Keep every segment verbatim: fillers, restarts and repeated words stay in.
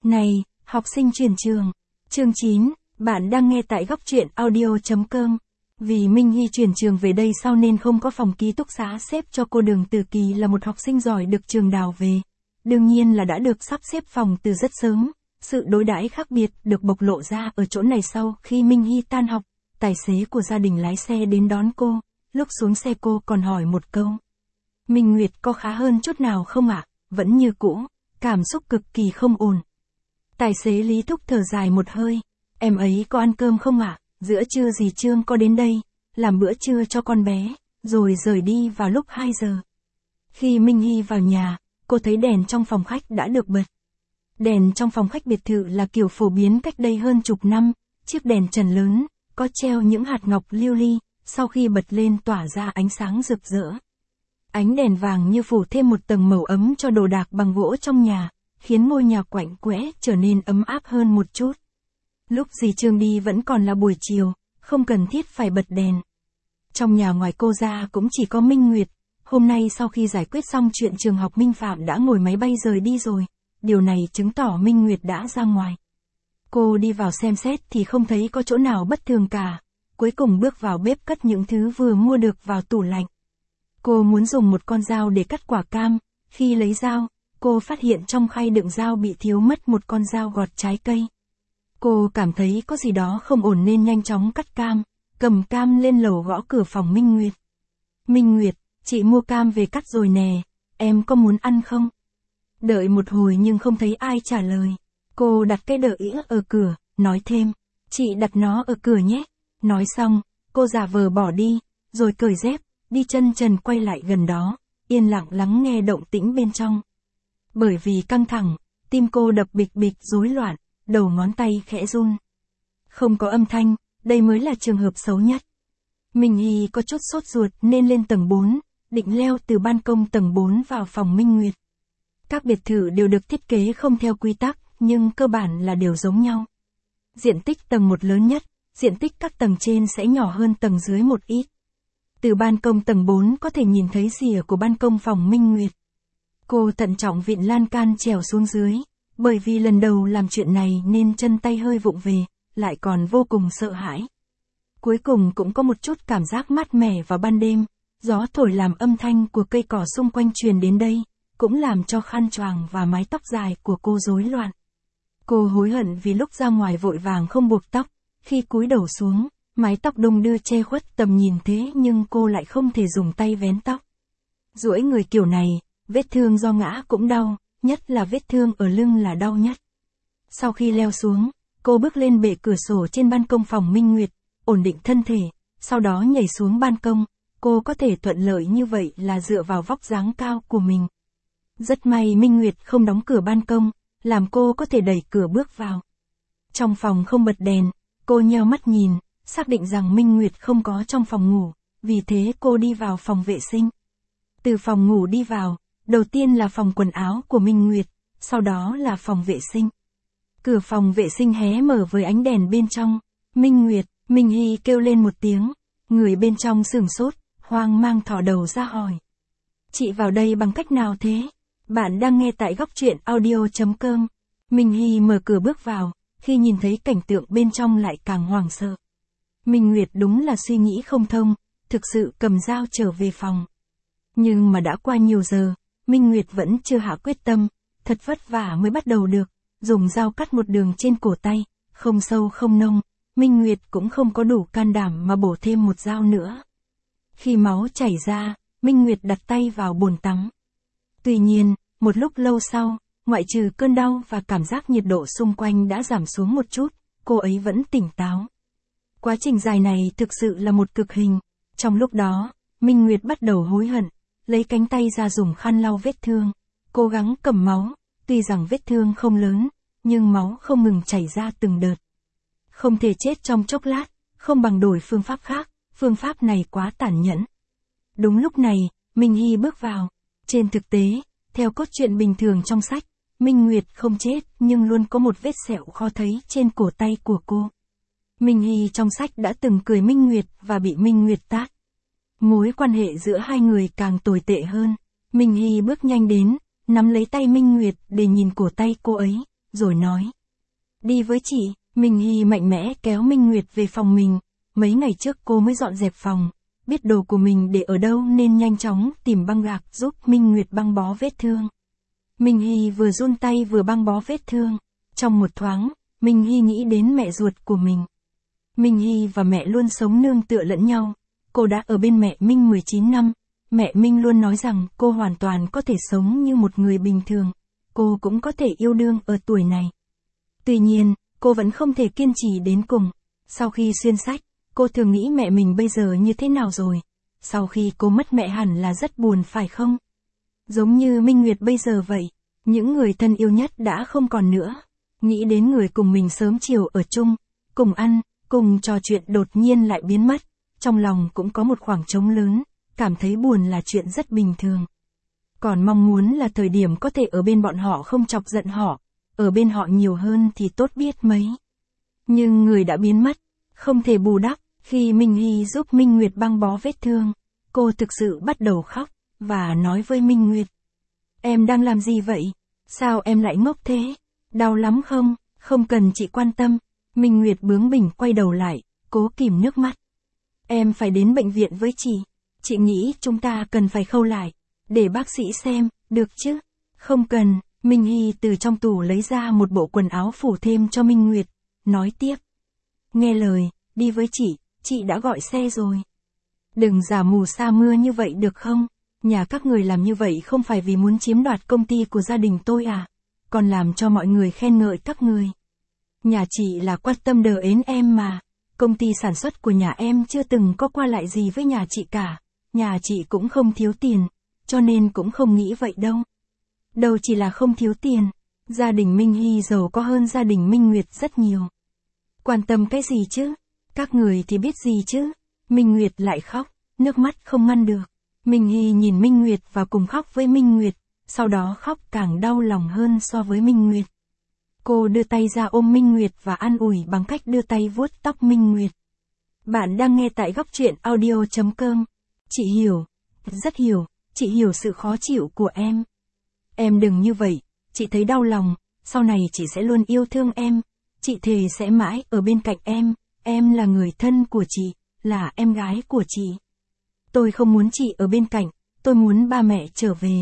Này, học sinh chuyển trường. Chương chín, bạn đang nghe tại góc truyện audio chấm com. Vì Minh Hy chuyển trường về đây sau nên không có phòng ký túc xá xếp cho cô. Đường Tử Kỳ là một học sinh giỏi được trường đào về. Đương nhiên là đã được sắp xếp phòng từ rất sớm. Sự đối đãi khác biệt được bộc lộ ra ở chỗ này sau khi Minh Hy tan học. Tài xế của gia đình lái xe đến đón cô. Lúc xuống xe cô còn hỏi một câu. Minh Nguyệt có khá hơn chút nào không ạ? À? Vẫn như cũ, cảm xúc cực kỳ không ổn. Tài xế Lý Thúc thở dài một hơi. Em ấy có ăn cơm không ạ? À? Giữa trưa dì Trương có đến đây, làm bữa trưa cho con bé, rồi rời đi vào lúc hai giờ. Khi Minh Hy vào nhà, cô thấy đèn trong phòng khách đã được bật. Đèn trong phòng khách biệt thự là kiểu phổ biến cách đây hơn chục năm, chiếc đèn trần lớn, có treo những hạt ngọc lưu ly, sau khi bật lên tỏa ra ánh sáng rực rỡ. Ánh đèn vàng như phủ thêm một tầng màu ấm cho đồ đạc bằng gỗ trong nhà, khiến ngôi nhà quạnh quẽ trở nên ấm áp hơn một chút. Lúc dì Trương đi vẫn còn là buổi chiều, không cần thiết phải bật đèn. Trong nhà ngoài cô ra cũng chỉ có Minh Nguyệt, hôm nay sau khi giải quyết xong chuyện trường học Minh Phạm đã ngồi máy bay rời đi rồi, điều này chứng tỏ Minh Nguyệt đã ra ngoài. Cô đi vào xem xét thì không thấy có chỗ nào bất thường cả, cuối cùng bước vào bếp cất những thứ vừa mua được vào tủ lạnh. Cô muốn dùng một con dao để cắt quả cam, khi lấy dao, cô phát hiện trong khay đựng dao bị thiếu mất một con dao gọt trái cây. Cô cảm thấy có gì đó không ổn nên nhanh chóng cắt cam, cầm cam lên lầu gõ cửa phòng Minh Nguyệt. Minh Nguyệt, chị mua cam về cắt rồi nè, em có muốn ăn không? Đợi một hồi nhưng không thấy ai trả lời. Cô đặt cái đỡ ĩa ở cửa, nói thêm, chị đặt nó ở cửa nhé. Nói xong, cô giả vờ bỏ đi, rồi cởi dép, đi chân trần quay lại gần đó, yên lặng lắng nghe động tĩnh bên trong. Bởi vì căng thẳng, tim cô đập bịch bịch rối loạn, đầu ngón tay khẽ run. Không có âm thanh, đây mới là trường hợp xấu nhất. Minh Hy có chút sốt ruột nên lên tầng bốn, định leo từ ban công tầng bốn vào phòng Minh Nguyệt. Các biệt thự đều được thiết kế không theo quy tắc, nhưng cơ bản là đều giống nhau. Diện tích tầng một lớn nhất, diện tích các tầng trên sẽ nhỏ hơn tầng dưới một ít. Từ ban công tầng bốn có thể nhìn thấy rìa của ban công phòng Minh Nguyệt. Cô thận trọng vịn lan can trèo xuống dưới, bởi vì lần đầu làm chuyện này nên chân tay hơi vụng về, lại còn vô cùng sợ hãi. Cuối cùng cũng có một chút cảm giác mát mẻ vào ban đêm, gió thổi làm âm thanh của cây cỏ xung quanh truyền đến đây, cũng làm cho khăn choàng và mái tóc dài của cô rối loạn. Cô hối hận vì lúc ra ngoài vội vàng không buộc tóc, khi cúi đầu xuống, mái tóc đung đưa che khuất tầm nhìn thế nhưng cô lại không thể dùng tay vén tóc. Duỗi người kiểu này, vết thương do ngã cũng đau, nhất là vết thương ở lưng là đau nhất. Sau khi leo xuống, cô bước lên bệ cửa sổ trên ban công phòng Minh Nguyệt, ổn định thân thể, sau đó nhảy xuống ban công. Cô có thể thuận lợi như vậy là dựa vào vóc dáng cao của mình. Rất may Minh Nguyệt không đóng cửa ban công, làm cô có thể đẩy cửa bước vào. Trong phòng không bật đèn, cô nheo mắt nhìn, xác định rằng Minh Nguyệt không có trong phòng ngủ, vì thế cô đi vào phòng vệ sinh. Từ phòng ngủ đi vào, đầu tiên là phòng quần áo của Minh Nguyệt, sau đó là phòng vệ sinh. Cửa phòng vệ sinh hé mở với ánh đèn bên trong. Minh Nguyệt, Minh Hy kêu lên một tiếng, người bên trong sửng sốt, hoang mang thò đầu ra hỏi. Chị vào đây bằng cách nào thế? Bạn đang nghe tại góc truyện audio chấm com. Minh Hy mở cửa bước vào, khi nhìn thấy cảnh tượng bên trong lại càng hoảng sợ. Minh Nguyệt đúng là suy nghĩ không thông, thực sự cầm dao trở về phòng. Nhưng mà đã qua nhiều giờ, Minh Nguyệt vẫn chưa hạ quyết tâm, thật vất vả mới bắt đầu được, dùng dao cắt một đường trên cổ tay, không sâu không nông, Minh Nguyệt cũng không có đủ can đảm mà bổ thêm một dao nữa. Khi máu chảy ra, Minh Nguyệt đặt tay vào bồn tắm. Tuy nhiên, một lúc lâu sau, ngoại trừ cơn đau và cảm giác nhiệt độ xung quanh đã giảm xuống một chút, cô ấy vẫn tỉnh táo. Quá trình dài này thực sự là một cực hình. Trong lúc đó, Minh Nguyệt bắt đầu hối hận, lấy cánh tay ra dùng khăn lau vết thương, cố gắng cầm máu, tuy rằng vết thương không lớn, nhưng máu không ngừng chảy ra từng đợt. Không thể chết trong chốc lát, không bằng đổi phương pháp khác, phương pháp này quá tàn nhẫn. Đúng lúc này, Minh Hy bước vào. Trên thực tế, theo cốt truyện bình thường trong sách, Minh Nguyệt không chết nhưng luôn có một vết sẹo khó thấy trên cổ tay của cô. Minh Hy trong sách đã từng cười Minh Nguyệt và bị Minh Nguyệt tát. Mối quan hệ giữa hai người càng tồi tệ hơn. Minh Hy bước nhanh đến, nắm lấy tay Minh Nguyệt để nhìn cổ tay cô ấy, rồi nói. Đi với chị, Minh Hy mạnh mẽ kéo Minh Nguyệt về phòng mình. Mấy ngày trước cô mới dọn dẹp phòng, biết đồ của mình để ở đâu nên nhanh chóng tìm băng gạc giúp Minh Nguyệt băng bó vết thương. Minh Hy vừa run tay vừa băng bó vết thương. Trong một thoáng, Minh Hy nghĩ đến mẹ ruột của mình. Minh Hy và mẹ luôn sống nương tựa lẫn nhau. Cô đã ở bên mẹ Minh mười chín năm. Mẹ Minh luôn nói rằng cô hoàn toàn có thể sống như một người bình thường. Cô cũng có thể yêu đương ở tuổi này. Tuy nhiên, cô vẫn không thể kiên trì đến cùng. Sau khi xuyên sách, cô thường nghĩ mẹ mình bây giờ như thế nào rồi. Sau khi cô mất mẹ hẳn là rất buồn phải không? Giống như Minh Nguyệt bây giờ vậy. Những người thân yêu nhất đã không còn nữa. Nghĩ đến người cùng mình sớm chiều ở chung, cùng ăn, cùng trò chuyện đột nhiên lại biến mất. Trong lòng cũng có một khoảng trống lớn, cảm thấy buồn là chuyện rất bình thường. Còn mong muốn là thời điểm có thể ở bên bọn họ không chọc giận họ, ở bên họ nhiều hơn thì tốt biết mấy. Nhưng người đã biến mất, không thể bù đắp. Khi Minh Hy giúp Minh Nguyệt băng bó vết thương, cô thực sự bắt đầu khóc, và nói với Minh Nguyệt. Em đang làm gì vậy? Sao em lại ngốc thế? Đau lắm không? Không cần chị quan tâm. Minh Nguyệt bướng bỉnh quay đầu lại, cố kìm nước mắt. Em phải đến bệnh viện với chị. Chị nghĩ chúng ta cần phải khâu lại, để bác sĩ xem, được chứ? Không cần. Minh Hy từ trong tủ lấy ra một bộ quần áo phủ thêm cho Minh Nguyệt, nói tiếp. Nghe lời, đi với chị, chị đã gọi xe rồi. Đừng giả mù sa mưa như vậy được không? Nhà các người làm như vậy không phải vì muốn chiếm đoạt công ty của gia đình tôi à? Còn làm cho mọi người khen ngợi các người. Nhà chị là quan tâm đờ ến em mà. Công ty sản xuất của nhà em chưa từng có qua lại gì với nhà chị cả. Nhà chị cũng không thiếu tiền, cho nên cũng không nghĩ vậy đâu. Đâu chỉ là không thiếu tiền. Gia đình Minh Hy giàu có hơn gia đình Minh Nguyệt rất nhiều. Quan tâm cái gì chứ? Các người thì biết gì chứ? Minh Nguyệt lại khóc, nước mắt không ngăn được. Minh Hy nhìn Minh Nguyệt và cùng khóc với Minh Nguyệt, sau đó khóc càng đau lòng hơn so với Minh Nguyệt. Cô đưa tay ra ôm Minh Nguyệt và an ủi bằng cách đưa tay vuốt tóc Minh Nguyệt. Bạn đang nghe tại góc truyện audio chấm com. Chị hiểu, rất hiểu, chị hiểu sự khó chịu của em. Em đừng như vậy, chị thấy đau lòng, sau này chị sẽ luôn yêu thương em. Chị thề sẽ mãi ở bên cạnh em, em là người thân của chị, là em gái của chị. Tôi không muốn chị ở bên cạnh, tôi muốn ba mẹ trở về.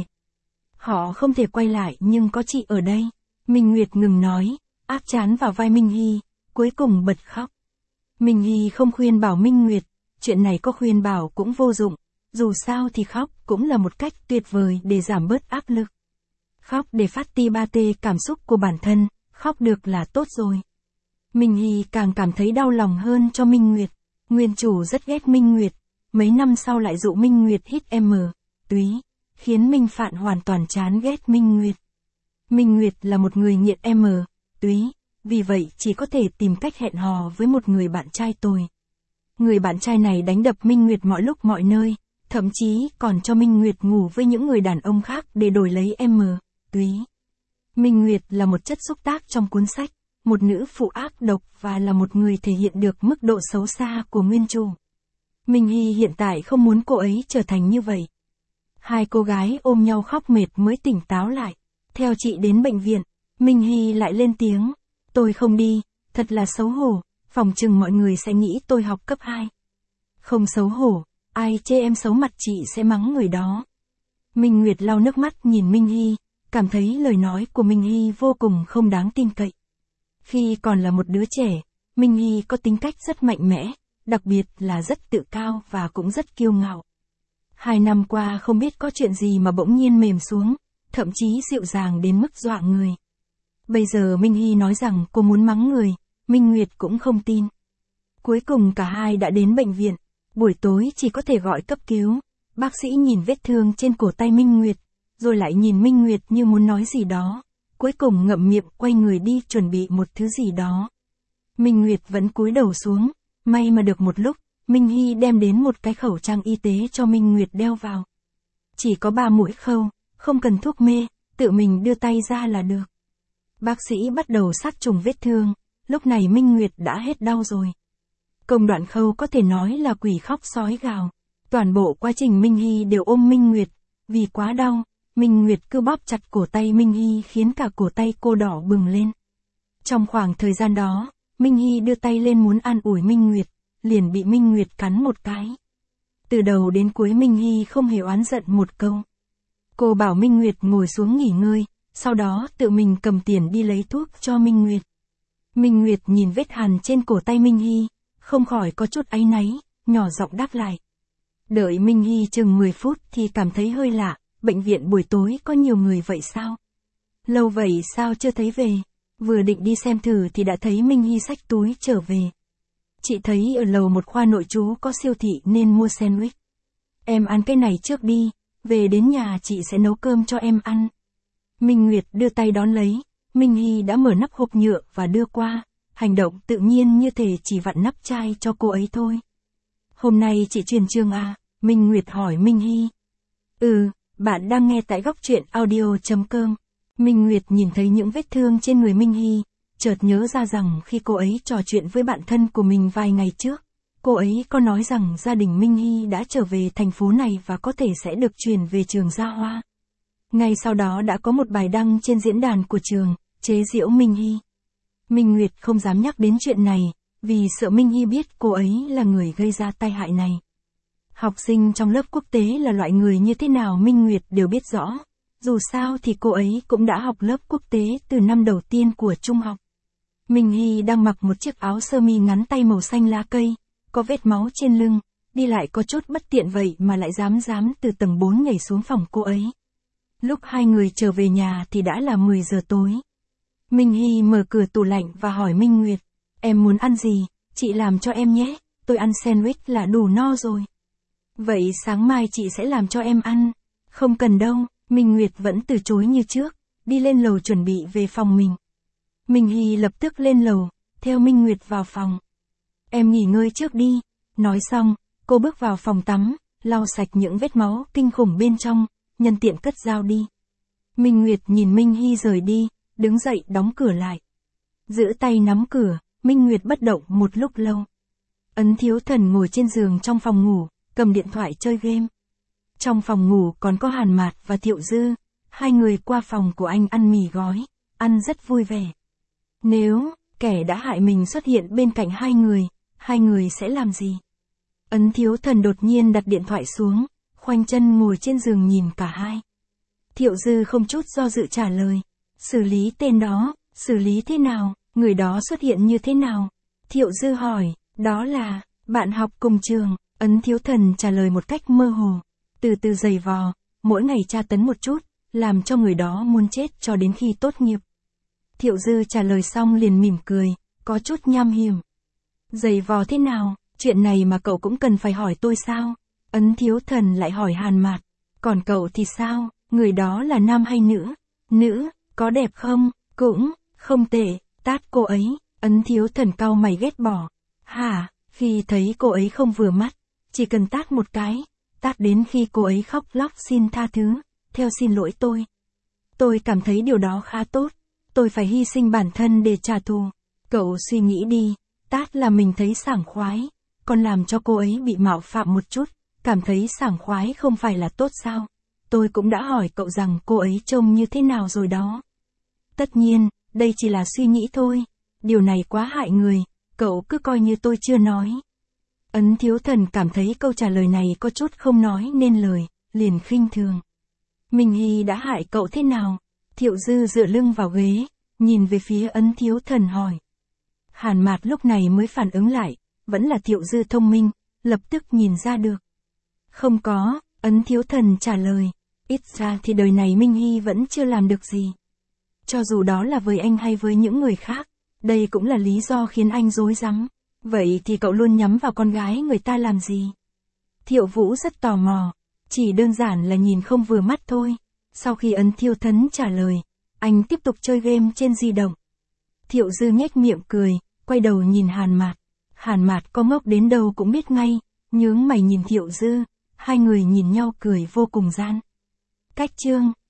Họ không thể quay lại nhưng có chị ở đây. Minh Nguyệt ngừng nói, áp trán vào vai Minh Hy, cuối cùng bật khóc. Minh Hy không khuyên bảo Minh Nguyệt, chuyện này có khuyên bảo cũng vô dụng, dù sao thì khóc cũng là một cách tuyệt vời để giảm bớt áp lực. Khóc để phát ti ba tê cảm xúc của bản thân, khóc được là tốt rồi. Minh Hy càng cảm thấy đau lòng hơn cho Minh Nguyệt. Nguyên chủ rất ghét Minh Nguyệt, mấy năm sau lại dụ Minh Nguyệt hít M, túy, khiến Minh Phạn hoàn toàn chán ghét Minh Nguyệt. Minh Nguyệt là một người nghiện M, túy, vì vậy chỉ có thể tìm cách hẹn hò với một người bạn trai tồi. Người bạn trai này đánh đập Minh Nguyệt mọi lúc mọi nơi, thậm chí còn cho Minh Nguyệt ngủ với những người đàn ông khác để đổi lấy M, túy. Minh Nguyệt là một chất xúc tác trong cuốn sách, một nữ phụ ác độc và là một người thể hiện được mức độ xấu xa của nguyên chủ. Minh Hy hiện tại không muốn cô ấy trở thành như vậy. Hai cô gái ôm nhau khóc mệt mới tỉnh táo lại. Theo chị đến bệnh viện, Minh Hy lại lên tiếng. Tôi không đi, thật là xấu hổ, phòng chừng mọi người sẽ nghĩ tôi học cấp hai. Không xấu hổ, ai chê em xấu mặt chị sẽ mắng người đó. Minh Nguyệt lau nước mắt nhìn Minh Hy, cảm thấy lời nói của Minh Hy vô cùng không đáng tin cậy. Khi còn là một đứa trẻ, Minh Hy có tính cách rất mạnh mẽ, đặc biệt là rất tự cao và cũng rất kiêu ngạo. Hai năm qua không biết có chuyện gì mà bỗng nhiên mềm xuống, thậm chí dịu dàng đến mức dọa người. Bây giờ Minh Hy nói rằng cô muốn mắng người, Minh Nguyệt cũng không tin. Cuối cùng cả hai đã đến bệnh viện, buổi tối chỉ có thể gọi cấp cứu. Bác sĩ nhìn vết thương trên cổ tay Minh Nguyệt, rồi lại nhìn Minh Nguyệt như muốn nói gì đó. Cuối cùng ngậm miệng quay người đi chuẩn bị một thứ gì đó. Minh Nguyệt vẫn cúi đầu xuống, may mà được một lúc, Minh Hy đem đến một cái khẩu trang y tế cho Minh Nguyệt đeo vào. Chỉ có ba mũi khâu, không cần thuốc mê, tự mình đưa tay ra là được. Bác sĩ bắt đầu sát trùng vết thương, lúc này Minh Nguyệt đã hết đau rồi. Công đoạn khâu có thể nói là quỷ khóc sói gào. Toàn bộ quá trình Minh Hy đều ôm Minh Nguyệt, vì quá đau, Minh Nguyệt cứ bóp chặt cổ tay Minh Hy khiến cả cổ tay cô đỏ bừng lên. Trong khoảng thời gian đó, Minh Hy đưa tay lên muốn an ủi Minh Nguyệt, liền bị Minh Nguyệt cắn một cái. Từ đầu đến cuối Minh Hy không hề oán giận một câu. Cô bảo Minh Nguyệt ngồi xuống nghỉ ngơi, sau đó tự mình cầm tiền đi lấy thuốc cho Minh Nguyệt. Minh Nguyệt nhìn vết hằn trên cổ tay Minh Hy, không khỏi có chút áy náy, nhỏ giọng đáp lại. Đợi Minh Hy chừng mười phút thì cảm thấy hơi lạ, bệnh viện buổi tối có nhiều người vậy sao? Lâu vậy sao chưa thấy về? Vừa định đi xem thử thì đã thấy Minh Hy xách túi trở về. Chị thấy ở lầu một khoa nội trú có siêu thị nên mua sandwich. Em ăn cái này trước đi, về đến nhà chị sẽ nấu cơm cho em ăn. Minh Nguyệt đưa tay đón lấy, Minh Hy đã mở nắp hộp nhựa và đưa qua, hành động tự nhiên như thể chỉ vặn nắp chai cho cô ấy thôi. Hôm nay chị truyền chương à? Minh Nguyệt hỏi Minh Hy. Ừ, bạn đang nghe tại góc truyện audio.com. Minh Nguyệt nhìn thấy những vết thương trên người Minh Hy, chợt nhớ ra rằng khi cô ấy trò chuyện với bạn thân của mình vài ngày trước, cô ấy có nói rằng gia đình Minh Hy đã trở về thành phố này và có thể sẽ được chuyển về trường Gia Hoa. Ngay sau đó đã có một bài đăng trên diễn đàn của trường, chế giễu Minh Hy. Minh Nguyệt không dám nhắc đến chuyện này, vì sợ Minh Hy biết cô ấy là người gây ra tai hại này. Học sinh trong lớp quốc tế là loại người như thế nào Minh Nguyệt đều biết rõ. Dù sao thì cô ấy cũng đã học lớp quốc tế từ năm đầu tiên của trung học. Minh Hy đang mặc một chiếc áo sơ mi ngắn tay màu xanh lá cây, có vết máu trên lưng, đi lại có chút bất tiện vậy mà lại dám dám từ tầng bốn nhảy xuống phòng cô ấy. Lúc hai người trở về nhà thì đã là mười giờ tối. Minh Hy mở cửa tủ lạnh và hỏi Minh Nguyệt, em muốn ăn gì, chị làm cho em nhé, tôi ăn sandwich là đủ no rồi. Vậy sáng mai chị sẽ làm cho em ăn. Không cần đâu, Minh Nguyệt vẫn từ chối như trước, đi lên lầu chuẩn bị về phòng mình. Minh Hy lập tức lên lầu, theo Minh Nguyệt vào phòng. Em nghỉ ngơi trước đi. Nói xong, cô bước vào phòng tắm, lau sạch những vết máu kinh khủng bên trong, nhân tiện cất dao đi. Minh Nguyệt nhìn Minh Hy rời đi, đứng dậy đóng cửa lại. Giữ tay nắm cửa, Minh Nguyệt bất động một lúc lâu. Ấn Thiếu Thần ngồi trên giường trong phòng ngủ, cầm điện thoại chơi game. Trong phòng ngủ còn có Hàn Mạt và Thiệu Dư, hai người qua phòng của anh ăn mì gói, ăn rất vui vẻ. Nếu kẻ đã hại mình xuất hiện bên cạnh hai người, hai người sẽ làm gì? Ấn Thiếu Thần đột nhiên đặt điện thoại xuống, khoanh chân ngồi trên giường nhìn cả hai. Thiệu Dư không chút do dự trả lời, xử lý tên đó, xử lý thế nào, người đó xuất hiện như thế nào? Thiệu Dư hỏi, đó là, bạn học cùng trường. Ấn Thiếu Thần trả lời một cách mơ hồ, từ từ giày vò, mỗi ngày tra tấn một chút, làm cho người đó muốn chết cho đến khi tốt nghiệp. Thiệu Dư trả lời xong liền mỉm cười, có chút nham hiểm. Giày vò thế nào, chuyện này mà cậu cũng cần phải hỏi tôi sao? Ấn Thiếu Thần lại hỏi Hàn Mạt, còn cậu thì sao, người đó là nam hay nữ? Nữ, có đẹp không? Cũng, không tệ, tát cô ấy. Ấn Thiếu Thần cau mày ghét bỏ. Hả, khi thấy cô ấy không vừa mắt, chỉ cần tát một cái, tát đến khi cô ấy khóc lóc xin tha thứ, theo xin lỗi tôi. Tôi cảm thấy điều đó khá tốt, tôi phải hy sinh bản thân để trả thù. Cậu suy nghĩ đi, tát là mình thấy sảng khoái, còn làm cho cô ấy bị mạo phạm một chút, cảm thấy sảng khoái không phải là tốt sao? Tôi cũng đã hỏi cậu rằng cô ấy trông như thế nào rồi đó. Tất nhiên, đây chỉ là suy nghĩ thôi, điều này quá hại người, cậu cứ coi như tôi chưa nói. Ấn Thiếu Thần cảm thấy câu trả lời này có chút không nói nên lời, liền khinh thường. Minh Hy đã hại cậu thế nào? Thiệu Dư dựa lưng vào ghế, nhìn về phía Ấn Thiếu Thần hỏi. Hàn Mạt lúc này mới phản ứng lại, vẫn là Thiệu Dư thông minh, lập tức nhìn ra được. Không có, Ấn Thiếu Thần trả lời, ít ra thì đời này Minh Hy vẫn chưa làm được gì. Cho dù đó là với anh hay với những người khác, đây cũng là lý do khiến anh rối rắm. Vậy thì cậu luôn nhắm vào con gái người ta làm gì? Thiệu Vũ rất tò mò, chỉ đơn giản là nhìn không vừa mắt thôi. Sau khi Ấn Thiếu Thần trả lời, anh tiếp tục chơi game trên di động. Thiệu Dư nhếch miệng cười, quay đầu nhìn Hàn Mạt. Hàn Mạt có ngốc đến đâu cũng biết ngay, nhướng mày nhìn Thiệu Dư, hai người nhìn nhau cười vô cùng gian. Cách chương